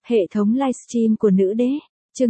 Hệ thống livestream của nữ đế, chương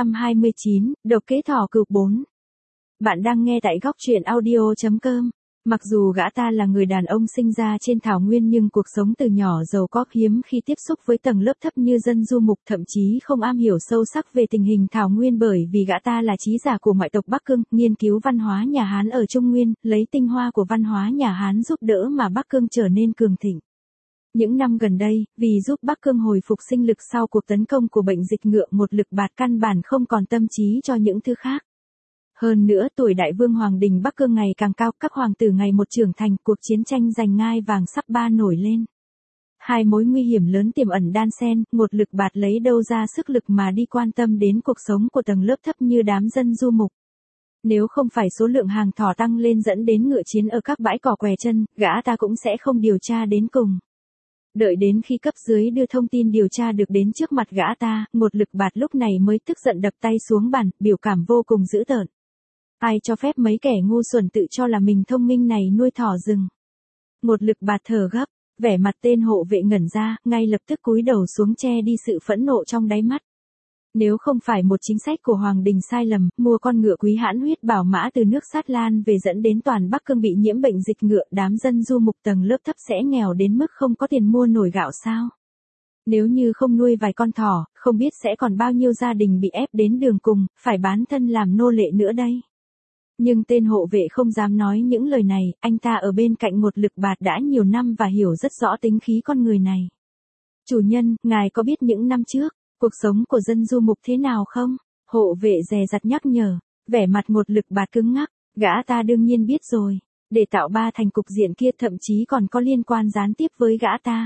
929, độc kế thỏ cừu 4. Bạn đang nghe tại góc truyện audio.com. Mặc dù gã ta là người đàn ông sinh ra trên thảo nguyên nhưng cuộc sống từ nhỏ giàu có, hiếm khi tiếp xúc với tầng lớp thấp như dân du mục, thậm chí không am hiểu sâu sắc về tình hình thảo nguyên, bởi vì gã ta là trí giả của ngoại tộc Bắc Cương, nghiên cứu văn hóa nhà Hán ở Trung Nguyên, lấy tinh hoa của văn hóa nhà Hán giúp đỡ mà Bắc Cương trở nên cường thịnh. Những năm gần đây, vì giúp Bắc Cương hồi phục sinh lực sau cuộc tấn công của bệnh dịch ngựa, một lực bạt căn bản không còn tâm trí cho những thứ khác. Hơn nữa, tuổi đại vương hoàng đình Bắc Cương ngày càng cao, các hoàng tử ngày một trưởng thành, cuộc chiến tranh giành ngai vàng sắp ba nổi lên. Hai mối nguy hiểm lớn tiềm ẩn đan xen, một lực bạt lấy đâu ra sức lực mà đi quan tâm đến cuộc sống của tầng lớp thấp như đám dân du mục. Nếu không phải số lượng hàng thỏ tăng lên dẫn đến ngựa chiến ở các bãi cỏ què chân, gã ta cũng sẽ không điều tra đến cùng. Đợi đến khi cấp dưới đưa thông tin điều tra được đến trước mặt gã ta, một lực bạt lúc này mới tức giận đập tay xuống bàn, biểu cảm vô cùng dữ tợn. Ai cho phép mấy kẻ ngu xuẩn tự cho là mình thông minh này nuôi thỏ rừng? Một lực bạt thở gấp, vẻ mặt tên hộ vệ ngẩn ra, ngay lập tức cúi đầu xuống che đi sự phẫn nộ trong đáy mắt. Nếu không phải một chính sách của Hoàng Đình sai lầm, mua con ngựa quý hãn huyết bảo mã từ nước Sát Lan về dẫn đến toàn Bắc Cương bị nhiễm bệnh dịch ngựa, đám dân du mục tầng lớp thấp sẽ nghèo đến mức không có tiền mua nổi gạo sao? Nếu như không nuôi vài con thỏ, không biết sẽ còn bao nhiêu gia đình bị ép đến đường cùng, phải bán thân làm nô lệ nữa đây. Nhưng tên hộ vệ không dám nói những lời này, anh ta ở bên cạnh một lực bạt đã nhiều năm và hiểu rất rõ tính khí con người này. Chủ nhân, ngài có biết những năm trước, cuộc sống của dân du mục thế nào không? Hộ vệ dè dặt nhắc nhở, vẻ mặt một lực bạt cứng ngắc, gã ta đương nhiên biết rồi, để tạo ba thành cục diện kia thậm chí còn có liên quan gián tiếp với gã ta.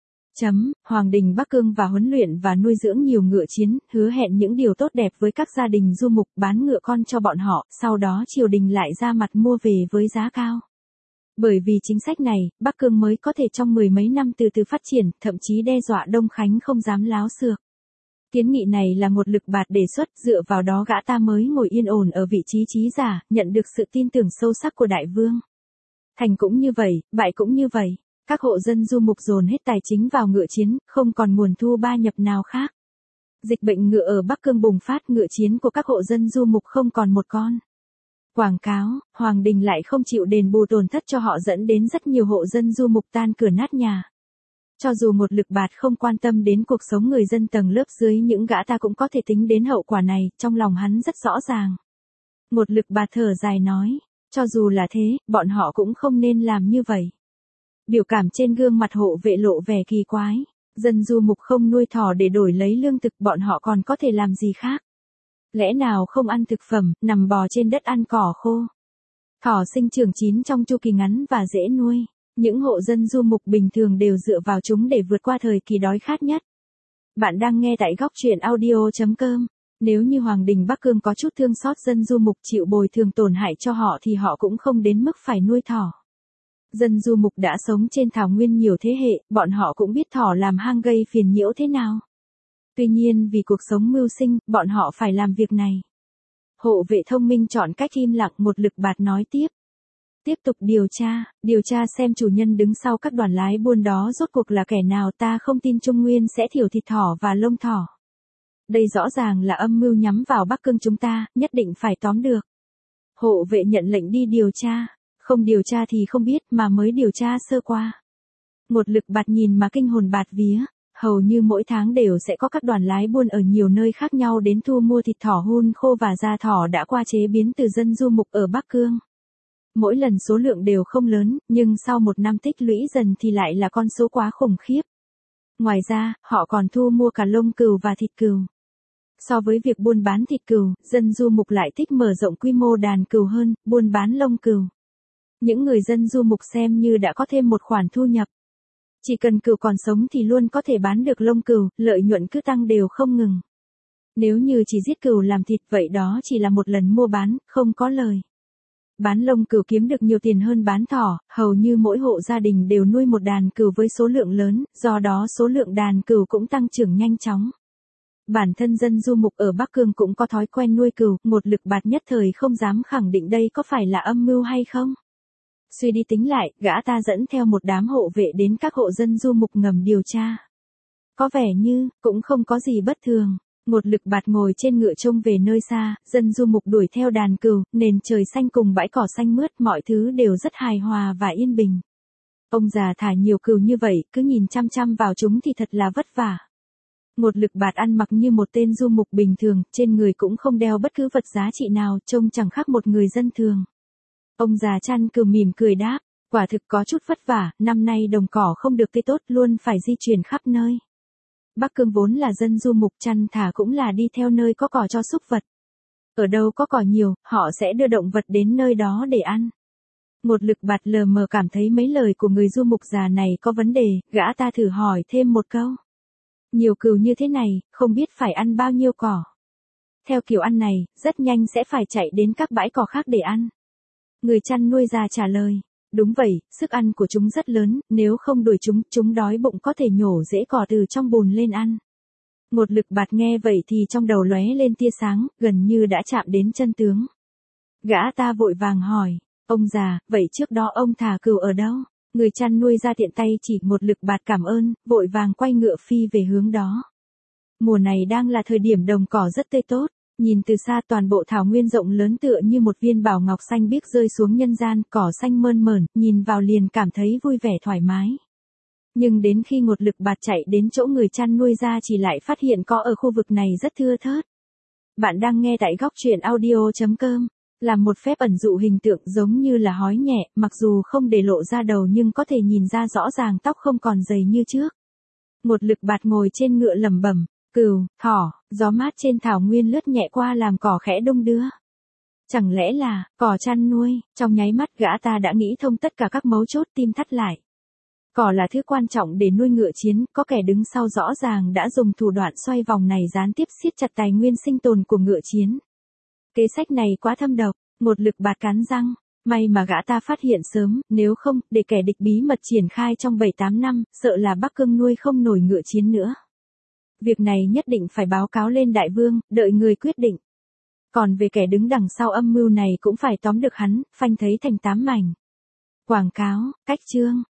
Hoàng đình Bắc Cương và huấn luyện và nuôi dưỡng nhiều ngựa chiến, hứa hẹn những điều tốt đẹp với các gia đình du mục, bán ngựa con cho bọn họ, sau đó triều đình lại ra mặt mua về với giá cao. Bởi vì chính sách này, Bắc Cương mới có thể trong mười mấy năm từ từ phát triển, thậm chí đe dọa Đông Khánh không dám láo xược. Kiến nghị này là một lực bạt đề xuất, dựa vào đó gã ta mới ngồi yên ổn ở vị trí trí giả, nhận được sự tin tưởng sâu sắc của đại vương. Thành cũng như vậy, bại cũng như vậy. Các hộ dân du mục dồn hết tài chính vào ngựa chiến, không còn nguồn thu ba nhập nào khác. Dịch bệnh ngựa ở Bắc Cương bùng phát, ngựa chiến của các hộ dân du mục không còn một con. Quảng cáo, Hoàng Đình lại không chịu đền bù tổn thất cho họ dẫn đến rất nhiều hộ dân du mục tan cửa nát nhà. Cho dù một lực bạt không quan tâm đến cuộc sống người dân tầng lớp dưới, những gã ta cũng có thể tính đến hậu quả này, trong lòng hắn rất rõ ràng. Một lực bạt thở dài nói, cho dù là thế, bọn họ cũng không nên làm như vậy. Biểu cảm trên gương mặt hộ vệ lộ vẻ kỳ quái. Dân du mục không nuôi thỏ để đổi lấy lương thực, bọn họ còn có thể làm gì khác? Lẽ nào không ăn thực phẩm, nằm bò trên đất ăn cỏ khô? Thỏ sinh trưởng chín trong chu kỳ ngắn và dễ nuôi. Những hộ dân du mục bình thường đều dựa vào chúng để vượt qua thời kỳ đói khát nhất. Bạn đang nghe tại góc truyện audio.com. Nếu như Hoàng đình Bắc Cương có chút thương xót dân du mục, chịu bồi thường tổn hại cho họ thì họ cũng không đến mức phải nuôi thỏ. Dân du mục đã sống trên thảo nguyên nhiều thế hệ, bọn họ cũng biết thỏ làm hang gây phiền nhiễu thế nào. Tuy nhiên vì cuộc sống mưu sinh, bọn họ phải làm việc này. Hộ vệ thông minh chọn cách im lặng, một lực bạt nói tiếp. Tiếp tục điều tra xem chủ nhân đứng sau các đoàn lái buôn đó rốt cuộc là kẻ nào, ta không tin Trung Nguyên sẽ thiểu thịt thỏ và lông thỏ. Đây rõ ràng là âm mưu nhắm vào Bắc Cương chúng ta, nhất định phải tóm được. Hộ vệ nhận lệnh đi điều tra. Không điều tra thì không biết, mà mới điều tra sơ qua. Một lực bạt nhìn mà kinh hồn bạt vía, hầu như mỗi tháng đều sẽ có các đoàn lái buôn ở nhiều nơi khác nhau đến thu mua thịt thỏ hun khô và da thỏ đã qua chế biến từ dân du mục ở Bắc Cương. Mỗi lần số lượng đều không lớn, nhưng sau một năm tích lũy dần thì lại là con số quá khủng khiếp. Ngoài ra, họ còn thu mua cả lông cừu và thịt cừu. So với việc buôn bán thịt cừu, dân du mục lại thích mở rộng quy mô đàn cừu hơn, buôn bán lông cừu. Những người dân du mục xem như đã có thêm một khoản thu nhập. Chỉ cần cừu còn sống thì luôn có thể bán được lông cừu, lợi nhuận cứ tăng đều không ngừng. Nếu như chỉ giết cừu làm thịt vậy đó chỉ là một lần mua bán, không có lời. Bán lông cừu kiếm được nhiều tiền hơn bán thỏ, hầu như mỗi hộ gia đình đều nuôi một đàn cừu với số lượng lớn, do đó số lượng đàn cừu cũng tăng trưởng nhanh chóng. Bản thân dân du mục ở Bắc Cương cũng có thói quen nuôi cừu, một lực bạt nhất thời không dám khẳng định đây có phải là âm mưu hay không. Suy đi tính lại, gã ta dẫn theo một đám hộ vệ đến các hộ dân du mục ngầm điều tra. Có vẻ như, cũng không có gì bất thường. Một lực bạt ngồi trên ngựa trông về nơi xa, dân du mục đuổi theo đàn cừu, nền trời xanh cùng bãi cỏ xanh mướt, mọi thứ đều rất hài hòa và yên bình. Ông già thả nhiều cừu như vậy, cứ nhìn chăm chăm vào chúng thì thật là vất vả. Một lực bạt ăn mặc như một tên du mục bình thường, trên người cũng không đeo bất cứ vật giá trị nào, trông chẳng khác một người dân thường. Ông già chăn cừu mỉm cười đáp, quả thực có chút vất vả, năm nay đồng cỏ không được tươi tốt, luôn phải di chuyển khắp nơi. Bắc Cương vốn là dân du mục, chăn thả cũng là đi theo nơi có cỏ cho súc vật. Ở đâu có cỏ nhiều, họ sẽ đưa động vật đến nơi đó để ăn. Một lực bạt lờ mờ cảm thấy mấy lời của người du mục già này có vấn đề, gã ta thử hỏi thêm một câu. Nhiều cừu như thế này, không biết phải ăn bao nhiêu cỏ. Theo kiểu ăn này, rất nhanh sẽ phải chạy đến các bãi cỏ khác để ăn. Người chăn nuôi già trả lời. Đúng vậy, sức ăn của chúng rất lớn, nếu không đuổi chúng đói bụng có thể nhổ rễ cỏ từ trong bùn lên ăn. Một lực bạt nghe vậy thì trong đầu lóe lên tia sáng, gần như đã chạm đến chân tướng. Gã ta vội vàng hỏi, ông già, vậy trước đó ông thả cừu ở đâu? Người chăn nuôi ra tiện tay chỉ một lực bạt cảm ơn, vội vàng quay ngựa phi về hướng đó. Mùa này đang là thời điểm đồng cỏ rất tươi tốt. Nhìn từ xa toàn bộ thảo nguyên rộng lớn tựa như một viên bảo ngọc xanh biếc rơi xuống nhân gian, cỏ xanh mơn mởn, nhìn vào liền cảm thấy vui vẻ thoải mái. Nhưng đến khi một lực bạt chạy đến chỗ người chăn nuôi ra chỉ lại phát hiện cỏ ở khu vực này rất thưa thớt. Bạn đang nghe tại góc truyện audio.com. Làm một phép ẩn dụ hình tượng giống như là hói nhẹ, mặc dù không để lộ ra đầu nhưng có thể nhìn ra rõ ràng tóc không còn dày như trước. Một lực bạt ngồi trên ngựa lẩm bẩm. Cừu, thỏ, gió mát trên thảo nguyên lướt nhẹ qua làm cỏ khẽ đung đưa. Chẳng lẽ là, cỏ chăn nuôi, trong nháy mắt gã ta đã nghĩ thông tất cả các mấu chốt, tim thắt lại. Cỏ là thứ quan trọng để nuôi ngựa chiến, có kẻ đứng sau rõ ràng đã dùng thủ đoạn xoay vòng này gián tiếp siết chặt tài nguyên sinh tồn của ngựa chiến. Kế sách này quá thâm độc, một lực bạt cắn răng. May mà gã ta phát hiện sớm, nếu không, để kẻ địch bí mật triển khai trong 7-8 năm, sợ là Bắc Cương nuôi không nổi ngựa chiến nữa. Việc này nhất định phải báo cáo lên đại vương, đợi người quyết định. Còn về kẻ đứng đằng sau âm mưu này cũng phải tóm được hắn, phanh thấy thành 8 mảnh. Quảng cáo, cách chương.